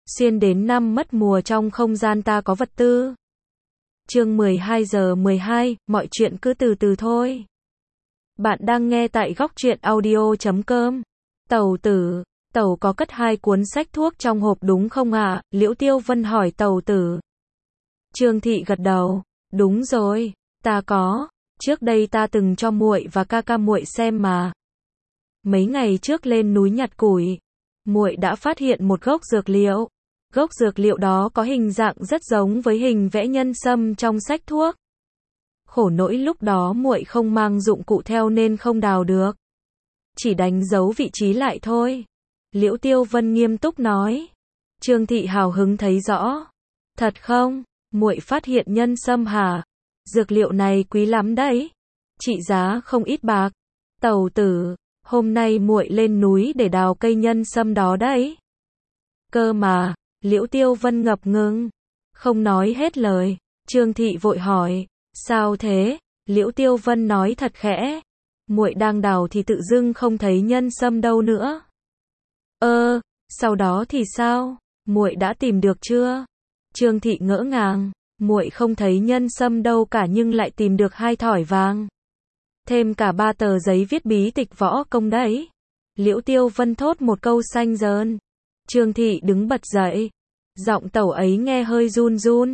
Xuyên đến năm mất mùa trong không gian ta có vật tư. Chương 12 giờ 12, mọi chuyện cứ từ từ thôi. Bạn đang nghe tại góc truyện audio.com. Tẩu tử, Tẩu có cất 2 cuốn sách thuốc trong hộp đúng không ạ? Liễu Tiêu Vân hỏi Tẩu tử. Trương Thị gật đầu, đúng rồi, ta có, trước đây ta từng cho muội và ca ca muội xem mà. Mấy ngày trước lên núi nhặt củi, muội đã phát hiện một gốc dược liệu. Gốc dược liệu đó có hình dạng rất giống với hình vẽ nhân sâm trong sách thuốc. Khổ nỗi lúc đó muội không mang dụng cụ theo nên không đào được. Chỉ đánh dấu vị trí lại thôi. Liễu Tiêu Vân nghiêm túc nói. Trương Thị hào hứng thấy rõ. Thật không? Muội phát hiện nhân sâm hả? Dược liệu này quý lắm đấy. Trị giá không ít bạc. Tẩu tử, hôm nay muội lên núi để đào cây nhân sâm đó đấy. Cơ mà, Liễu Tiêu Vân ngập ngừng, không nói hết lời. Trương Thị vội hỏi, sao thế? Liễu Tiêu Vân nói thật khẽ, muội đang đào thì tự dưng không thấy nhân sâm đâu nữa. Sau đó thì sao? Muội đã tìm được chưa? Trương Thị ngỡ ngàng, muội không thấy nhân sâm đâu cả nhưng lại tìm được 2 thỏi vàng. Thêm cả 3 tờ giấy viết bí tịch võ công đấy. Liễu Tiêu Vân thốt một câu xanh dờn. Trương Thị đứng bật dậy. Giọng Tẩu ấy nghe hơi run run.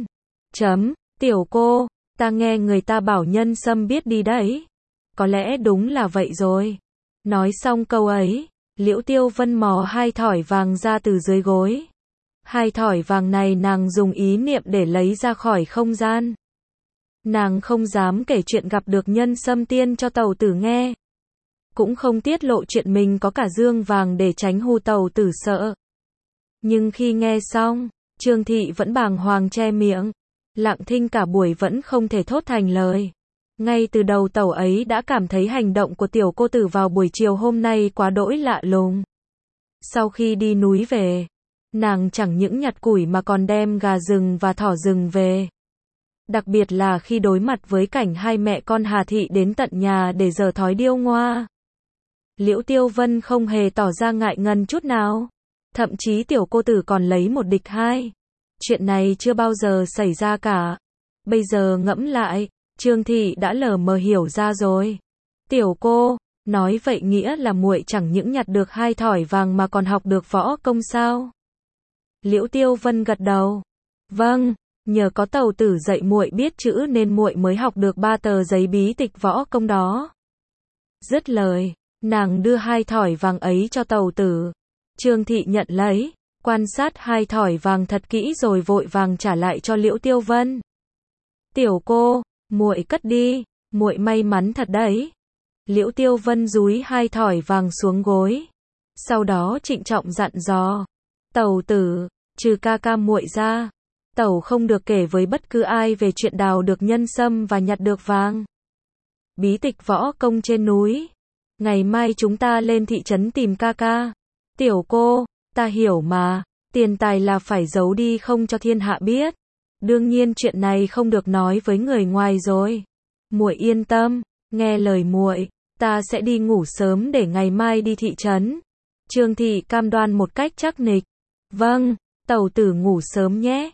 Tiểu cô, ta nghe người ta bảo nhân sâm biết đi đấy. Có lẽ đúng là vậy rồi. Nói xong câu ấy, Liễu Tiêu Vân mò 2 thỏi vàng ra từ dưới gối. 2 thỏi vàng này nàng dùng ý niệm để lấy ra khỏi không gian. Nàng không dám kể chuyện gặp được nhân sâm tiên cho Tẩu tử nghe. Cũng không tiết lộ chuyện mình có cả dương vàng để tránh hù Tẩu tử sợ. Nhưng khi nghe xong, Trương Thị vẫn bàng hoàng che miệng, lặng thinh cả buổi vẫn không thể thốt thành lời. Ngay từ đầu Tẩu ấy đã cảm thấy hành động của tiểu cô tử vào buổi chiều hôm nay quá đỗi lạ lùng. Sau khi đi núi về, nàng chẳng những nhặt củi mà còn đem gà rừng và thỏ rừng về. Đặc biệt là khi đối mặt với cảnh 2 mẹ con Hà Thị đến tận nhà để giở thói điêu ngoa. Liễu Tiêu Vân không hề tỏ ra ngại ngần chút nào. Thậm chí tiểu cô tử còn lấy 1 địch 2. Chuyện này chưa bao giờ xảy ra cả. Bây giờ ngẫm lại, Trương Thị đã lờ mờ hiểu ra rồi. Tiểu cô, nói vậy nghĩa là muội chẳng những nhặt được 2 thỏi vàng mà còn học được võ công sao? Liễu Tiêu Vân gật đầu. Vâng, nhờ có Tẩu tử dạy muội biết chữ nên muội mới học được 3 tờ giấy bí tịch võ công đó. Dứt lời, nàng đưa 2 thỏi vàng ấy cho Tẩu tử. Trương Thị nhận lấy, quan sát 2 thỏi vàng thật kỹ rồi vội vàng trả lại cho Liễu Tiêu Vân. Tiểu cô, muội cất đi, muội may mắn thật đấy. Liễu Tiêu Vân dúi 2 thỏi vàng xuống gối. Sau đó trịnh trọng dặn dò. Tẩu tử, trừ ca ca muội ra, Tẩu không được kể với bất cứ ai về chuyện đào được nhân sâm và nhặt được vàng. Bí tịch võ công trên núi. Ngày mai chúng ta lên thị trấn tìm ca ca. Tiểu cô, ta hiểu mà, tiền tài là phải giấu đi không cho thiên hạ biết. Đương nhiên chuyện này không được nói với người ngoài rồi. Muội yên tâm, nghe lời muội, ta sẽ đi ngủ sớm để ngày mai đi thị trấn. Trương Thị cam đoan một cách chắc nịch. Vâng, Tẩu tử ngủ sớm nhé.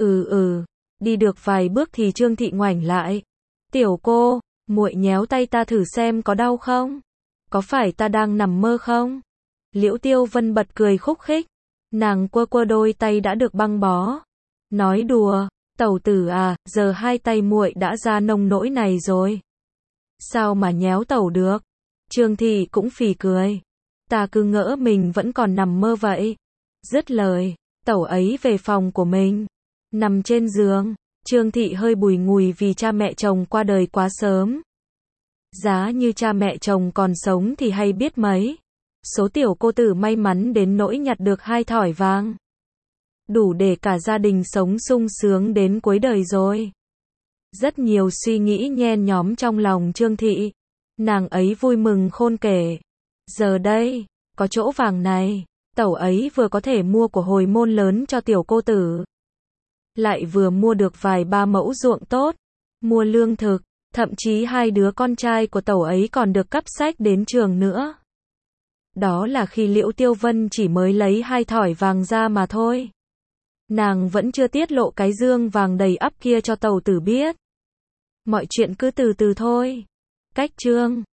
Đi được vài bước thì Trương Thị ngoảnh lại. Tiểu cô, muội nhéo tay ta thử xem có đau không? Có phải ta đang nằm mơ không? Liễu Tiêu Vân bật cười khúc khích. Nàng quơ đôi tay đã được băng bó. Nói đùa, Tẩu tử à, giờ 2 tay muội đã ra nông nỗi này rồi. Sao mà nhéo Tẩu được? Trương Thị cũng phì cười. Ta cứ ngỡ mình vẫn còn nằm mơ vậy. Dứt lời, Tẩu ấy về phòng của mình. Nằm trên giường, Trương Thị hơi bùi ngùi vì cha mẹ chồng qua đời quá sớm. Giá như cha mẹ chồng còn sống thì hay biết mấy. Số tiểu cô tử may mắn đến nỗi nhặt được 2 thỏi vàng. Đủ để cả gia đình sống sung sướng đến cuối đời rồi. Rất nhiều suy nghĩ nhen nhóm trong lòng Trương Thị. Nàng ấy vui mừng khôn kể. Giờ đây, có chỗ vàng này, Tẩu ấy vừa có thể mua của hồi môn lớn cho tiểu cô tử. Lại vừa mua được vài 3 mẫu ruộng tốt. Mua lương thực, thậm chí 2 đứa con trai của Tẩu ấy còn được cắp sách đến trường nữa. Đó là khi Liễu Tiêu Vân chỉ mới lấy 2 thỏi vàng ra mà thôi. Nàng vẫn chưa tiết lộ cái dương vàng đầy ắp kia cho Tầu Tử biết. Mọi chuyện cứ từ từ thôi. Cách chương